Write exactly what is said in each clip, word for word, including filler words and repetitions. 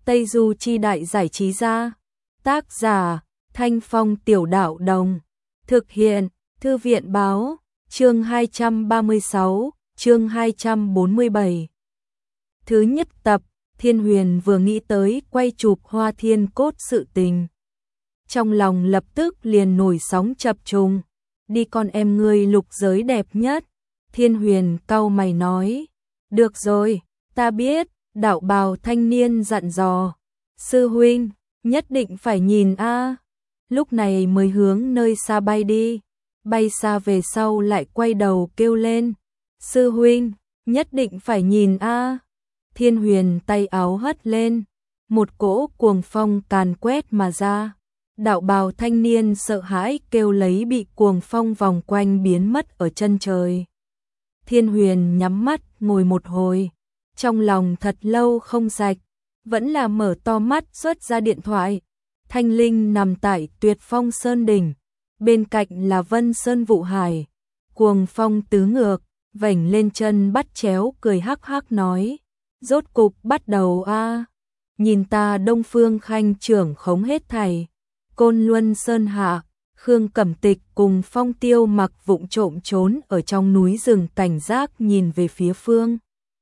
Tây Du Chi Đại Giải Trí Gia. Tác giả Thanh Phong Tiểu Đạo Đồng. Thực hiện Thư viện Báo. Chương hai trăm ba mươi sáu, chương hai trăm bốn mươi bảy. Thứ nhất tập, Thiên Huyền vừa nghĩ tới quay chụp Hoa Thiên Cốt sự tình. Trong lòng lập tức liền nổi sóng chập trùng. Đi con em ngươi lục giới đẹp nhất. Thiên Huyền cau mày nói. Được rồi, ta biết. Đạo bào thanh niên dặn dò. Sư huynh, nhất định phải nhìn a. Lúc này mới hướng nơi xa bay đi. Bay xa về sau lại quay đầu kêu lên. Sư huynh, nhất định phải nhìn a. Thiên Huyền tay áo hất lên. Một cỗ cuồng phong càn quét mà ra. Đạo bào thanh niên sợ hãi kêu lấy bị cuồng phong vòng quanh biến mất ở chân trời. Thiên Huyền nhắm mắt ngồi một hồi. Trong lòng thật lâu không sạch. Vẫn là mở to mắt xuất ra điện thoại. Thanh Linh nằm tại Tuyệt Phong Sơn Đỉnh. Bên cạnh là Vân Sơn Vụ Hải. Cuồng phong tứ ngược. Vảnh lên chân bắt chéo cười hắc hắc nói. Rốt cục bắt đầu a. Nhìn ta Đông Phương Khanh trưởng khống hết thảy. Côn Luân Sơn Hạ. Khương Cẩm Tịch cùng Phong Tiêu Mặc vụng trộm trốn ở trong núi rừng cảnh giác nhìn về phía phương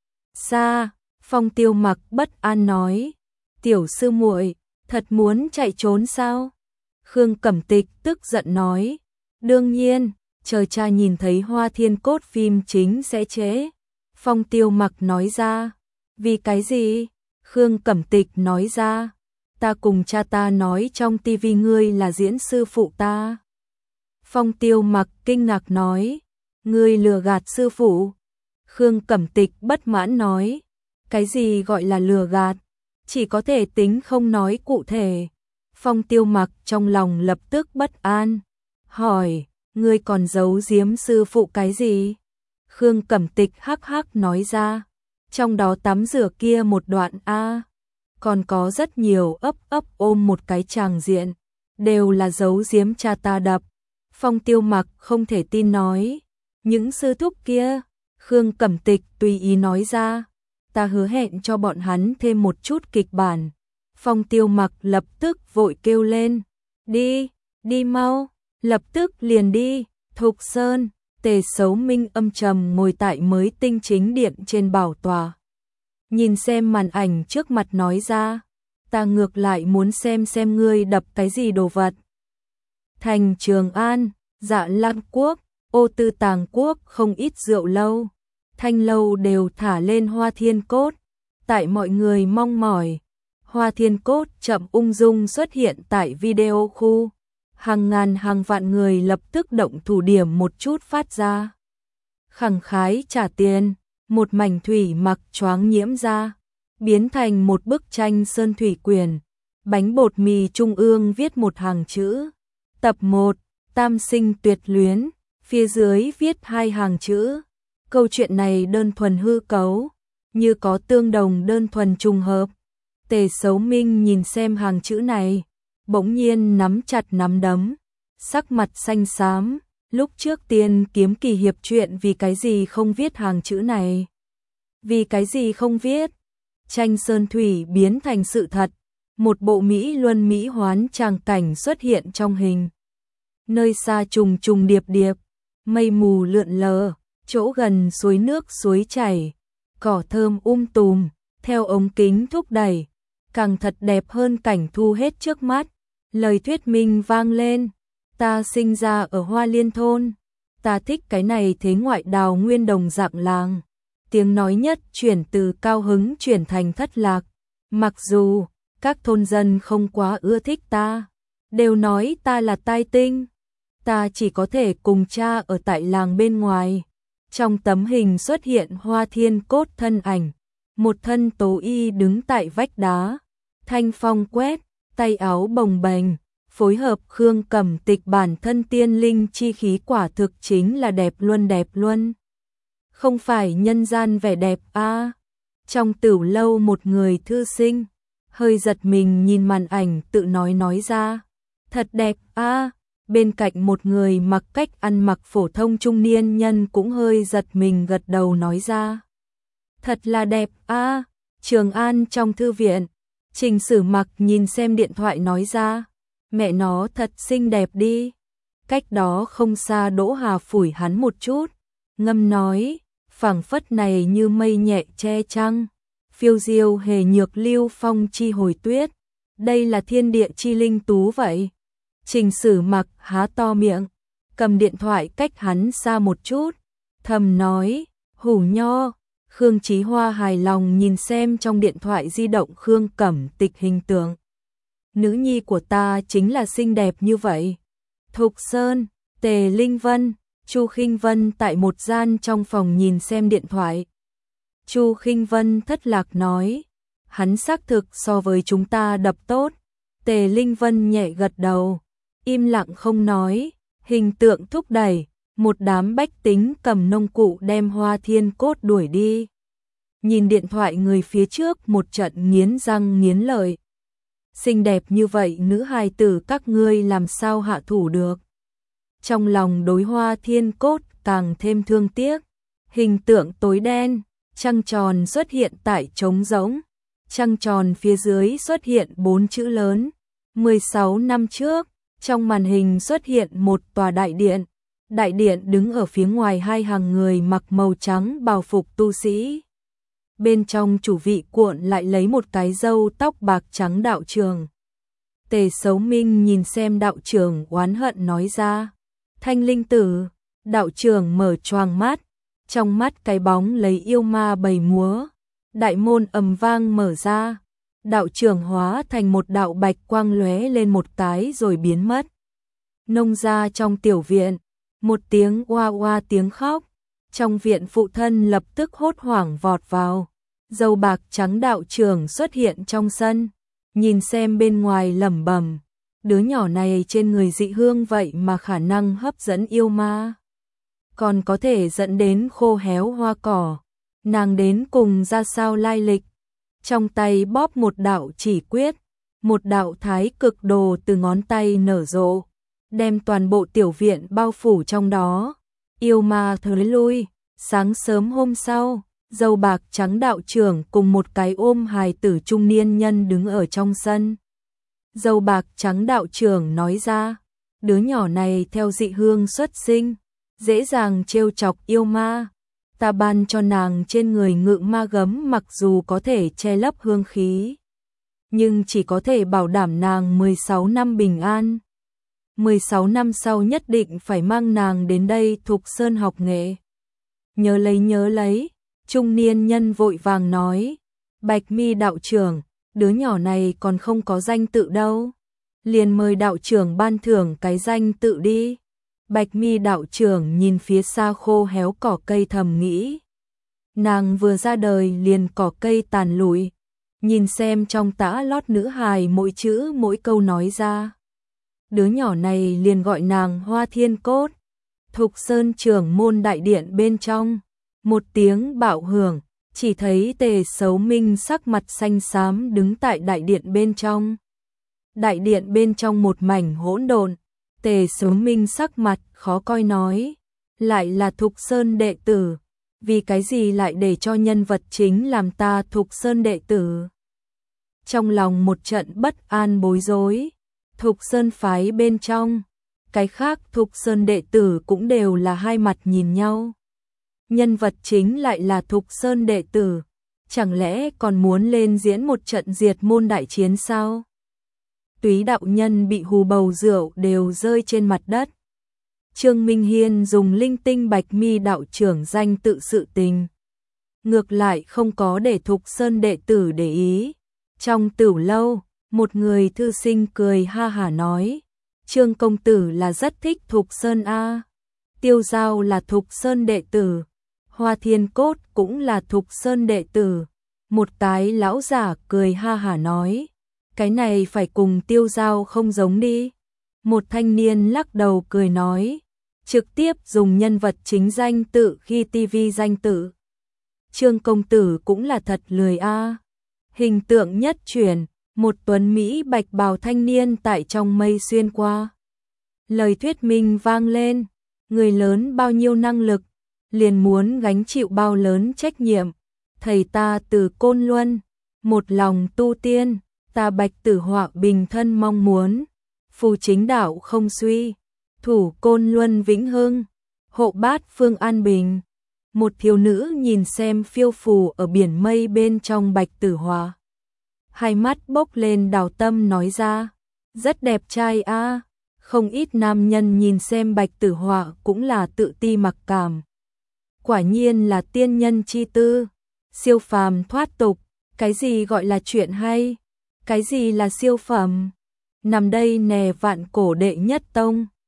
xa. Phong Tiêu Mặc bất an nói. Tiểu sư muội, thật muốn chạy trốn sao? Khương Cẩm Tịch tức giận nói. Đương nhiên, chờ cha nhìn thấy Hoa Thiên Cốt phim chính sẽ chế. Phong Tiêu Mặc nói ra. Vì cái gì? Khương Cẩm Tịch nói ra. Ta cùng cha ta nói trong tivi ngươi là diễn sư phụ ta. Phong Tiêu Mặc kinh ngạc nói. Ngươi lừa gạt sư phụ. Khương Cẩm Tịch bất mãn nói. Cái gì gọi là lừa gạt? Chỉ có thể tính không nói cụ thể. Phong Tiêu Mặc trong lòng lập tức bất an. Hỏi, ngươi còn giấu giếm sư phụ cái gì? Khương Cẩm Tịch hắc hắc nói ra. Trong đó tắm rửa kia một đoạn a, còn có rất nhiều ấp ấp ôm một cái tràng diện, đều là giấu giếm cha ta đập. Phong Tiêu Mặc không thể tin nói. Những sư thúc kia, Khương Cẩm Tịch tùy ý nói ra. Ta hứa hẹn cho bọn hắn thêm một chút kịch bản. Phong Tiêu Mặc lập tức vội kêu lên. Đi, đi mau, lập tức liền đi. Thục Sơn, Tề Sấu Minh âm trầm ngồi tại mới tinh chính điện trên bảo tòa. Nhìn xem màn ảnh trước mặt nói ra. Ta ngược lại muốn xem xem ngươi đập cái gì đồ vật. Thành Trường An, Dạ Lam Quốc, Ô Tư Tàng Quốc không ít rượu lâu. Thanh lâu đều thả lên Hoa Thiên Cốt. Tại mọi người mong mỏi, Hoa Thiên Cốt chậm ung dung xuất hiện tại video khu. Hàng ngàn hàng vạn người lập tức động thủ điểm một chút phát ra. Khẳng khái trả tiền, một mảnh thủy mặc choáng nhiễm ra, biến thành một bức tranh sơn thủy quyển. Bánh bột mì trung ương viết một hàng chữ. Tập một, Tam sinh tuyệt luyến, phía dưới viết hai hàng chữ. Câu chuyện này đơn thuần hư cấu, như có tương đồng đơn thuần trùng hợp. Tề Sấu Minh nhìn xem hàng chữ này, bỗng nhiên nắm chặt nắm đấm, sắc mặt xanh xám. Lúc trước Tiên Kiếm Kỳ hiệp truyện vì cái gì không viết hàng chữ này? Vì cái gì không viết? Tranh sơn thủy biến thành sự thật, một bộ Mỹ luân Mỹ hoán tràng cảnh xuất hiện trong hình. Nơi xa trùng trùng điệp điệp, mây mù lượn lờ, chỗ gần suối nước suối chảy, cỏ thơm um tùm, theo ống kính thúc đẩy, càng thật đẹp hơn cảnh thu hết trước mắt. Lời thuyết minh vang lên. Ta sinh ra ở Hoa Liên thôn, ta thích cái này thế ngoại đào nguyên đồng dạng làng. Tiếng nói nhất chuyển từ cao hứng chuyển thành thất lạc. Mặc dù các thôn dân không quá ưa thích ta, đều nói ta là tai tinh, ta chỉ có thể cùng cha ở tại làng bên ngoài. Trong tấm hình xuất hiện Hoa Thiên Cốt thân ảnh, một thân tố y đứng tại vách đá, thanh phong quét, tay áo bồng bềnh. Phối hợp Khương Cẩm Tịch bản thân tiên linh chi khí quả thực chính là đẹp luôn đẹp luôn. Không phải nhân gian vẻ đẹp a. À. Trong tửu lâu một người thư sinh, hơi giật mình nhìn màn ảnh tự nói nói ra. Thật đẹp a. À. Bên cạnh một người mặc cách ăn mặc phổ thông trung niên nhân cũng hơi giật mình gật đầu nói ra. Thật là đẹp a. À. Trường An trong thư viện, Trình Sử Mặc nhìn xem điện thoại nói ra, mẹ nó thật xinh đẹp đi. Cách đó không xa Đỗ Hà phủi hắn một chút, ngâm nói, phảng phất này như mây nhẹ che trăng, phiêu diêu hề nhược lưu phong chi hồi tuyết, đây là thiên địa chi linh tú vậy. Trình Sử Mặc há to miệng, cầm điện thoại cách hắn xa một chút, thầm nói, hủ nho. Khương Chí Hoa hài lòng nhìn xem trong điện thoại di động Khương Cẩm Tịch hình tượng. Nữ nhi của ta chính là xinh đẹp như vậy. Thục Sơn, Tề Linh Vân, Chu Khinh Vân tại một gian trong phòng nhìn xem điện thoại. Chu Khinh Vân thất lạc nói, hắn xác thực so với chúng ta đập tốt. Tề Linh Vân nhẹ gật đầu, im lặng không nói, hình tượng thúc đẩy. Một đám bách tính cầm nông cụ đem Hoa Thiên Cốt đuổi đi. Nhìn điện thoại người phía trước một trận nghiến răng nghiến lợi. Xinh đẹp như vậy nữ hài tử các ngươi làm sao hạ thủ được. Trong lòng đối Hoa Thiên Cốt càng thêm thương tiếc. Hình tượng tối đen, trăng tròn xuất hiện tại trống rỗng. Trăng tròn phía dưới xuất hiện bốn chữ lớn. mười sáu năm trước, trong màn hình xuất hiện một tòa đại điện. Đại điện đứng ở phía ngoài hai hàng người mặc màu trắng bào phục tu sĩ. Bên trong chủ vị cuộn lại lấy một cái râu tóc bạc trắng đạo trường. Tề Sấu Minh nhìn xem đạo trường oán hận nói ra. Thanh linh tử, đạo trường mở choàng mắt. Trong mắt cái bóng lấy yêu ma bầy múa. Đại môn ầm vang mở ra. Đạo trường hóa thành một đạo bạch quang lóe lên một cái rồi biến mất. Nông gia trong tiểu viện. Một tiếng oa oa tiếng khóc, trong viện phụ thân lập tức hốt hoảng vọt vào. Dâu bạc trắng đạo trưởng xuất hiện trong sân, nhìn xem bên ngoài lẩm bẩm, đứa nhỏ này trên người dị hương vậy mà khả năng hấp dẫn yêu ma, còn có thể dẫn đến khô héo hoa cỏ. Nàng đến cùng ra sao lai lịch? Trong tay bóp một đạo chỉ quyết, một đạo thái cực đồ từ ngón tay nở rộ, đem toàn bộ tiểu viện bao phủ trong đó. Yêu ma thối lui. Sáng sớm hôm sau, dâu bạc trắng đạo trưởng cùng một cái ôm hài tử trung niên nhân đứng ở trong sân. Dâu bạc trắng đạo trưởng nói ra, đứa nhỏ này theo dị hương xuất sinh, dễ dàng trêu chọc yêu ma. Ta ban cho nàng trên người ngự ma gấm, mặc dù có thể che lấp hương khí, nhưng chỉ có thể bảo đảm nàng mười sáu năm bình an. mười sáu năm sau nhất định phải mang nàng đến đây Thục Sơn học nghệ. Nhớ lấy nhớ lấy, trung niên nhân vội vàng nói, Bạch Mi đạo trưởng, đứa nhỏ này còn không có danh tự đâu. Liền mời đạo trưởng ban thưởng cái danh tự đi. Bạch Mi đạo trưởng nhìn phía xa khô héo cỏ cây thầm nghĩ. Nàng vừa ra đời liền cỏ cây tàn lụi, nhìn xem trong tã lót nữ hài mỗi chữ mỗi câu nói ra. Đứa nhỏ này liền gọi nàng Hoa Thiên Cốt. Thục Sơn trưởng môn đại điện bên trong, một tiếng bạo hưởng, chỉ thấy Tề Sấu Minh sắc mặt xanh xám đứng tại đại điện bên trong. Đại điện bên trong một mảnh hỗn độn, Tề Sấu Minh sắc mặt khó coi nói, lại là Thục Sơn đệ tử, vì cái gì lại để cho nhân vật chính làm ta Thục Sơn đệ tử? Trong lòng một trận bất an bối rối. Thục Sơn phái bên trong, cái khác Thục Sơn đệ tử cũng đều là hai mặt nhìn nhau. Nhân vật chính lại là Thục Sơn đệ tử, chẳng lẽ còn muốn lên diễn một trận diệt môn đại chiến sao? Túy đạo nhân bị hù bầu rượu đều rơi trên mặt đất. Trương Minh Hiên dùng linh tinh Bạch Mi đạo trưởng danh tự sự tình, ngược lại không có để Thục Sơn đệ tử để ý. Trong tửu lâu, một người thư sinh cười ha hả nói, Trương công tử là rất thích Thục Sơn a. Tiêu Giao là Thục Sơn đệ tử, Hoa Thiên Cốt cũng là Thục Sơn đệ tử. Một cái lão giả cười ha hả nói, cái này phải cùng Tiêu Giao không giống đi. Một thanh niên lắc đầu cười nói, trực tiếp dùng nhân vật chính danh tự khi tivi danh tự. Trương công tử cũng là thật lười a. Hình tượng nhất chuyển, một tuấn Mỹ bạch bào thanh niên tại trong mây xuyên qua. Lời thuyết minh vang lên, người lớn bao nhiêu năng lực, liền muốn gánh chịu bao lớn trách nhiệm. Thầy ta từ Côn Luân, một lòng tu tiên, Ta Bạch Tử Họa bình thân mong muốn, phù chính đạo không suy, thủ côn luân vĩnh hưng, hộ bát phương an bình. Một thiếu nữ nhìn xem phiêu phù ở biển mây bên trong Bạch Tử Họa. Hai mắt bốc lên đào tâm nói ra, rất đẹp trai a. Không ít nam nhân nhìn xem Bạch Tử Họa cũng là tự ti mặc cảm. Quả nhiên là tiên nhân chi tư, siêu phàm thoát tục, cái gì gọi là chuyện hay, cái gì là siêu phẩm. Nằm đây nè vạn cổ đệ nhất tông.